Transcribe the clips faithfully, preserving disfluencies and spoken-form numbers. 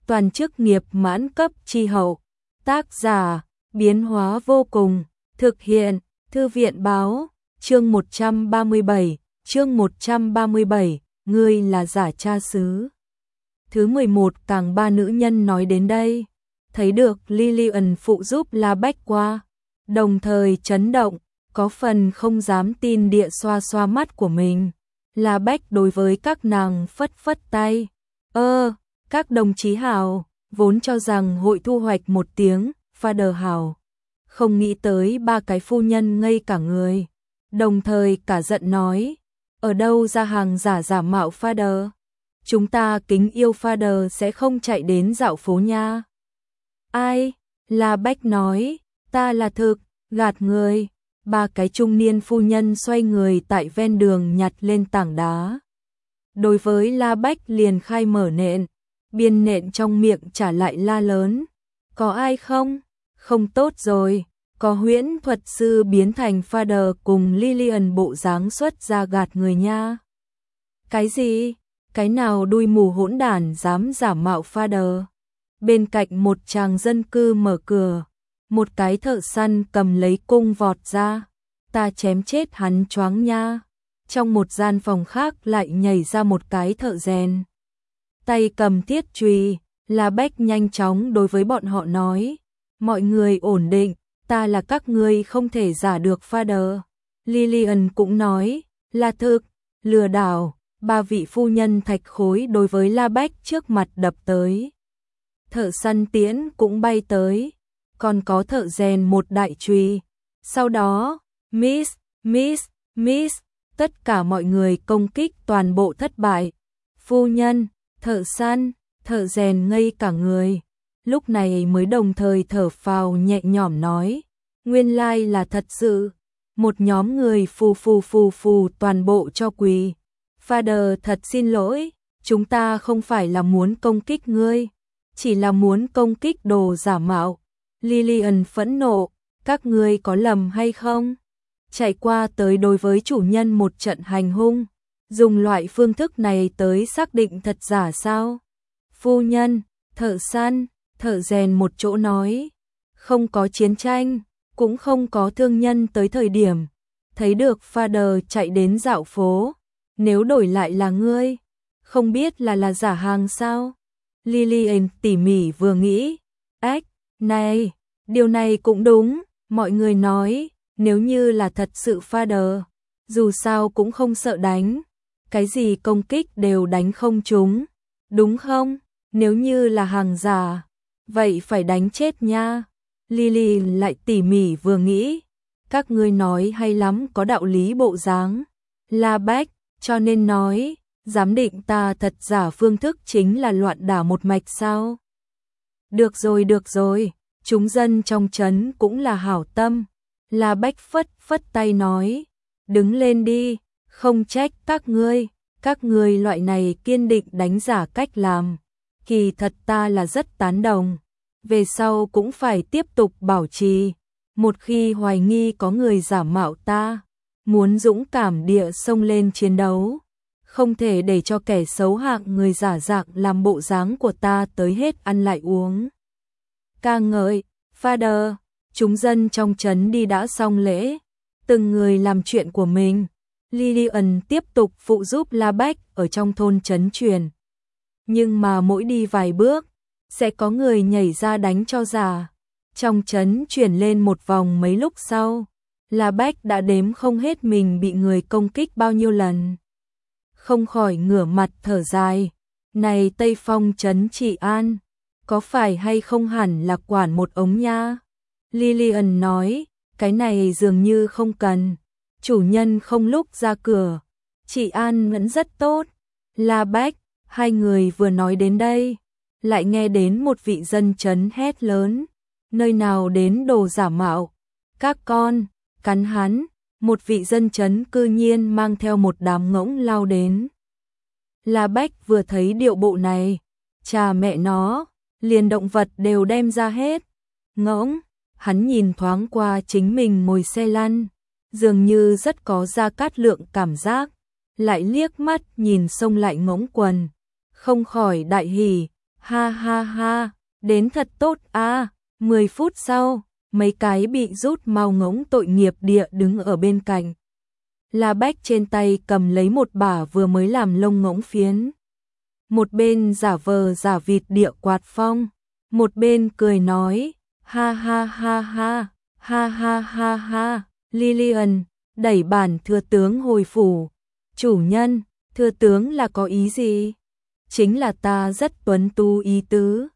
toàn chức nghiệp mãn cấp chi hậu. Tác giả, biến hóa vô cùng, thực hiện, thư viện báo, chương một trăm ba mươi bảy, chương một trăm ba mươi bảy, ngươi là giả cha xứ. Thứ mười một càng ba nữ nhân nói đến đây, thấy được Lillian phụ giúp La Bách qua, đồng thời chấn động, có phần không dám tin địa xoa xoa mắt của mình. La Bách đối với các nàng phất phất tay, ơ, các đồng chí hào, vốn cho rằng hội thu hoạch một tiếng, father hào. Không nghĩ tới ba cái phu nhân ngây cả người, đồng thời cả giận nói, ở đâu ra hàng giả giả mạo father? Chúng ta kính yêu father sẽ không chạy đến dạo phố nha. Ai? La Bách nói, ta là thực, gạt người. Ba cái trung niên phu nhân xoay người tại ven đường nhặt lên tảng đá. Đối với La Bách liền khai mở nện, biên nện trong miệng trả lại la lớn. Có ai không? Không tốt rồi, có huyễn thuật sư biến thành father cùng Lillian bộ dáng xuất ra gạt người nha. Cái gì? Cái nào đuôi mù hỗn đản dám giả mạo father? Bên cạnh một tràng dân cư mở cửa, một cái thợ săn cầm lấy cung vọt ra, ta chém chết hắn choáng nha. Trong một gian phòng khác lại nhảy ra một cái thợ rèn, tay cầm thiết chùy. La Bách nhanh chóng đối với bọn họ nói, mọi người ổn định, ta là các ngươi không thể giả được father. Lillian cũng nói, là thực, lừa đảo. Ba vị phu nhân thạch khối đối với La Bách trước mặt đập tới. Thợ săn tiễn cũng bay tới, còn có thợ rèn một đại chùy. Sau đó, miss, miss, miss, tất cả mọi người công kích toàn bộ thất bại. Phu nhân, thợ săn, thợ rèn ngây cả người, lúc này mới đồng thời thở phào nhẹ nhõm nói, nguyên lai là thật sự. Một nhóm người phù phù phù phù toàn bộ cho quỳ. Father thật xin lỗi, chúng ta không phải là muốn công kích ngươi, chỉ là muốn công kích đồ giả mạo. Lillian phẫn nộ, các ngươi có lầm hay không? Chạy qua tới đối với chủ nhân một trận hành hung, dùng loại phương thức này tới xác định thật giả sao? Phu nhân, thợ săn, thợ rèn một chỗ nói, không có chiến tranh, cũng không có thương nhân tới thời điểm, thấy được father chạy đến dạo phố. Nếu đổi lại là ngươi, không biết là là giả hàng sao? Lillian tỉ mỉ vừa nghĩ, ách, này, điều này cũng đúng, mọi người nói, nếu như là thật sự father, dù sao cũng không sợ đánh, cái gì công kích đều đánh không trúng, đúng không? Nếu như là hàng giả, vậy phải đánh chết nha. Lillian lại tỉ mỉ vừa nghĩ, các ngươi nói hay lắm, có đạo lý bộ dáng. La Bách, cho nên nói, giám định ta thật giả phương thức chính là loạn đả một mạch sao? Được rồi, được rồi, chúng dân trong trấn cũng là hảo tâm. La Bách phất phất tay nói, đứng lên đi, không trách các ngươi, các ngươi loại này kiên định đánh giả cách làm. Kỳ thật ta là rất tán đồng, về sau cũng phải tiếp tục bảo trì. Một khi hoài nghi có người giả mạo ta, muốn dũng cảm địa xông lên chiến đấu, không thể để cho kẻ xấu hạng người giả dạng làm bộ dáng của ta tới hết ăn lại uống. Ca ngợi, father, chúng dân trong trấn đi đã xong lễ, từng người làm chuyện của mình. Lillian tiếp tục phụ giúp La Bách ở trong thôn trấn truyền. Nhưng mà mỗi đi vài bước, sẽ có người nhảy ra đánh cho giả. Trong trấn chuyển lên một vòng mấy lúc sau, La Bách đã đếm không hết mình bị người công kích bao nhiêu lần. Không khỏi ngửa mặt thở dài, này Tây Phong trấn trị an, có phải hay không hẳn là quản một ống nha? Lillian nói, cái này dường như không cần, chủ nhân không lúc ra cửa, trị an vẫn rất tốt. La Bách, hai người vừa nói đến đây, lại nghe đến một vị dân trấn hét lớn, nơi nào đến đồ giả mạo, các con, cắn hắn. Một vị dân trấn cư nhiên mang theo một đám ngỗng lao đến. La Bách vừa thấy điệu bộ này, chà mẹ nó, liền động vật đều đem ra hết. Ngỗng, hắn nhìn thoáng qua chính mình ngồi xe lăn, dường như rất có Gia Cát Lượng cảm giác, lại liếc mắt nhìn xông lại ngỗng quần, không khỏi đại hỉ, Ha ha ha, đến thật tốt a. Mười phút sau, mấy cái bị rút mao ngỗng tội nghiệp địa đứng ở bên cạnh. La Bách trên tay cầm lấy một bả vừa mới làm lông ngỗng phiến. Một bên giả vờ giả vịt địa quạt phong, một bên cười nói, ha ha ha ha, ha ha ha ha, Lillian, đẩy bản thừa tướng hồi phủ. Chủ nhân, thừa tướng là có ý gì? Chính là ta rất tuấn tú ý tứ.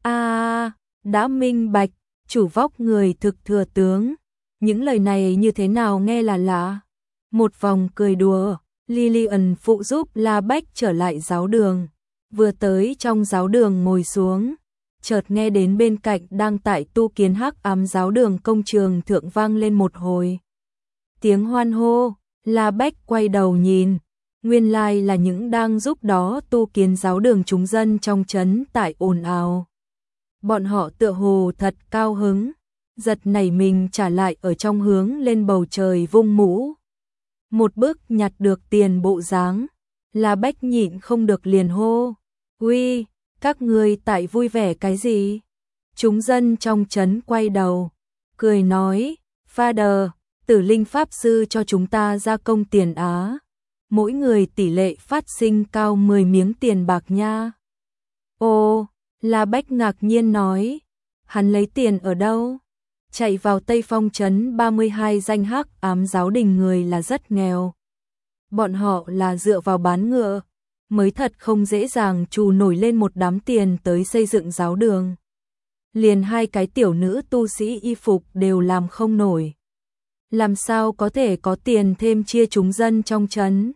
A, đã minh bạch, chủ vóc người thực thừa tướng. Những lời này như thế nào nghe là lạ. Một vòng cười đùa, Lillian phụ giúp La Bách trở lại giáo đường. Vừa tới trong giáo đường ngồi xuống, chợt nghe đến bên cạnh đang tại tu kiến hắc ám giáo đường công trường thượng vang lên một hồi tiếng hoan hô. La Bách quay đầu nhìn, nguyên lai là những đang giúp đó tu kiến giáo đường chúng dân trong trấn tại ồn ào. Bọn họ tựa hồ thật cao hứng, giật nảy mình trả lại ở trong hướng lên bầu trời vung mũ. Một bước nhặt được tiền bộ dáng, La Bách nhịn không được liền hô, uy, các ngươi tại vui vẻ cái gì? Chúng dân trong trấn quay đầu, cười nói, Father, Tử Linh Pháp Sư cho chúng ta gia công tiền Á. Mỗi người tỷ lệ phát sinh cao mười miếng tiền bạc nha. Ồ, La Bách ngạc nhiên nói, hắn lấy tiền ở đâu? Chạy vào Tây Phong trấn ba mươi hai danh hắc ám giáo đình người là rất nghèo. Bọn họ là dựa vào bán ngựa, mới thật không dễ dàng trù nổi lên một đám tiền tới xây dựng giáo đường. Liền hai cái tiểu nữ tu sĩ y phục đều làm không nổi. Làm sao có thể có tiền thêm chia chúng dân trong trấn?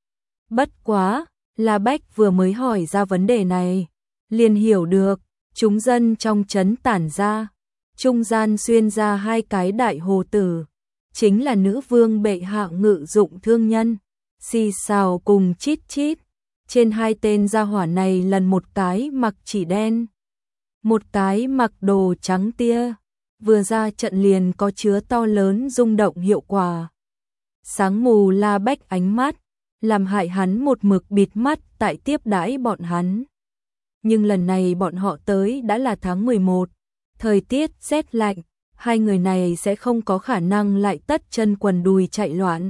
Bất quá, La Bách vừa mới hỏi ra vấn đề này, liền hiểu được, chúng dân trong trấn tản ra, trung gian xuyên ra hai cái đại hồ tử, chính là nữ vương bệ hạ ngự dụng thương nhân, xì xào cùng chít chít. Trên hai tên gia hỏa này lần một cái mặc chỉ đen, một cái mặc đồ trắng tia, vừa ra trận liền có chứa to lớn rung động hiệu quả. Sáng mù La Bách ánh mắt, làm hại hắn một mực bịt mắt tại tiếp đãi bọn hắn. Nhưng lần này bọn họ tới đã là tháng mười một, thời tiết rét lạnh, hai người này sẽ không có khả năng lại tất chân quần đùi chạy loạn.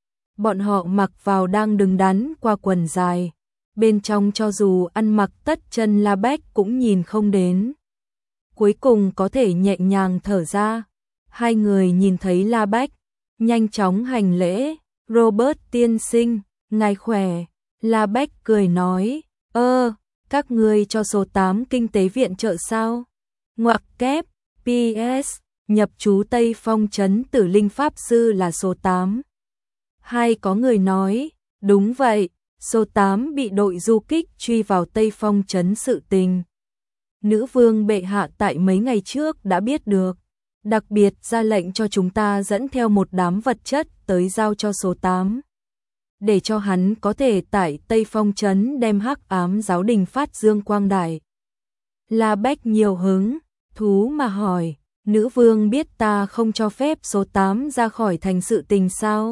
Bọn họ mặc vào đang đứng đắn qua quần dài, bên trong cho dù ăn mặc tất chân La Bách cũng nhìn không đến. Cuối cùng có thể nhẹ nhàng thở ra, hai người nhìn thấy La Bách, nhanh chóng hành lễ, Robert tiên sinh, ngài khỏe. La Bách cười nói, ơ, các ngươi cho số tám kinh tế viện trợ sao? Ngoặc kép, pê ét, nhập trú Tây Phong trấn Tử Linh Pháp Sư là số tám. Hai có người nói, đúng vậy, số tám bị đội du kích truy vào Tây Phong trấn sự tình. Nữ vương bệ hạ tại mấy ngày trước đã biết được, đặc biệt ra lệnh cho chúng ta dẫn theo một đám vật chất tới giao cho số tám. Để cho hắn có thể tại Tây Phong trấn đem hắc ám giáo đình phát dương quang đại. La Bách nhiều hứng, thú mà hỏi, nữ vương biết ta không cho phép số tám ra khỏi thành sự tình sao?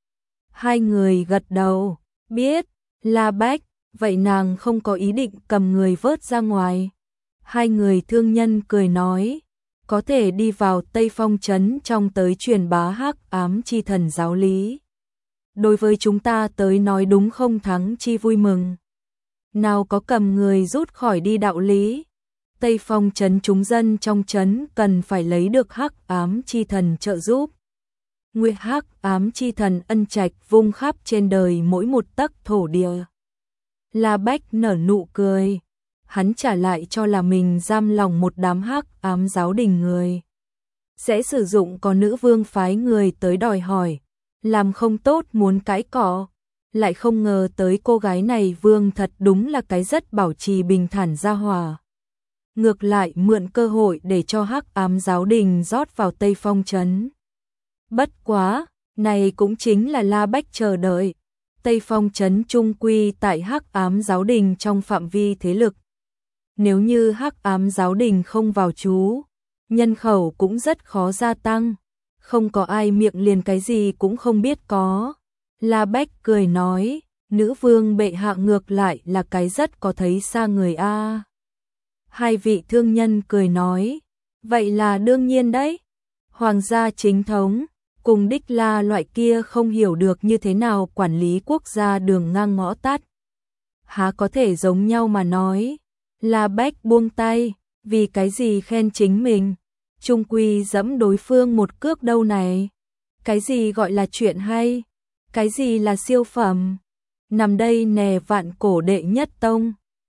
Hai người gật đầu, biết. La Bách, vậy nàng không có ý định cầm người vớt ra ngoài. Hai người thương nhân cười nói, có thể đi vào Tây Phong trấn trong tới truyền bá hắc ám chi thần giáo lý. Đối với chúng ta tới nói đúng không thắng chi vui mừng. Nào có cầm người rút khỏi đi đạo lý. Tây Phong trấn chúng dân trong trấn cần phải lấy được hắc ám chi thần trợ giúp. Nguyệt hắc ám chi thần ân trạch vung khắp trên đời mỗi một tấc thổ địa. La Bách nở nụ cười, hắn trả lại cho là mình giam lòng một đám hắc ám giáo đình người. Sẽ sử dụng có nữ vương phái người tới đòi hỏi, làm không tốt muốn cãi cọ, lại không ngờ tới cô gái này vương thật đúng là cái rất bảo trì bình thản gia hòa. Ngược lại mượn cơ hội để cho hắc ám giáo đình rót vào Tây Phong trấn. Bất quá, này cũng chính là La Bách chờ đợi. Tây Phong trấn trung quy tại hắc ám giáo đình trong phạm vi thế lực. Nếu như hắc ám giáo đình không vào trú, nhân khẩu cũng rất khó gia tăng. Không có ai miệng liền cái gì cũng không biết có. La Bách cười nói, nữ vương bệ hạ ngược lại là cái rất có thấy xa người a. Hai vị thương nhân cười nói, vậy là đương nhiên đấy. Hoàng gia chính thống, cùng Đích La loại kia không hiểu được như thế nào quản lý quốc gia đường ngang ngõ tắt. Há có thể giống nhau mà nói. La Bách buông tay, vì cái gì khen chính mình, chung quy dẫm đối phương một cước đâu này. Cái gì gọi là chuyện hay, cái gì là siêu phẩm. Nằm đây nè vạn cổ đệ nhất tông.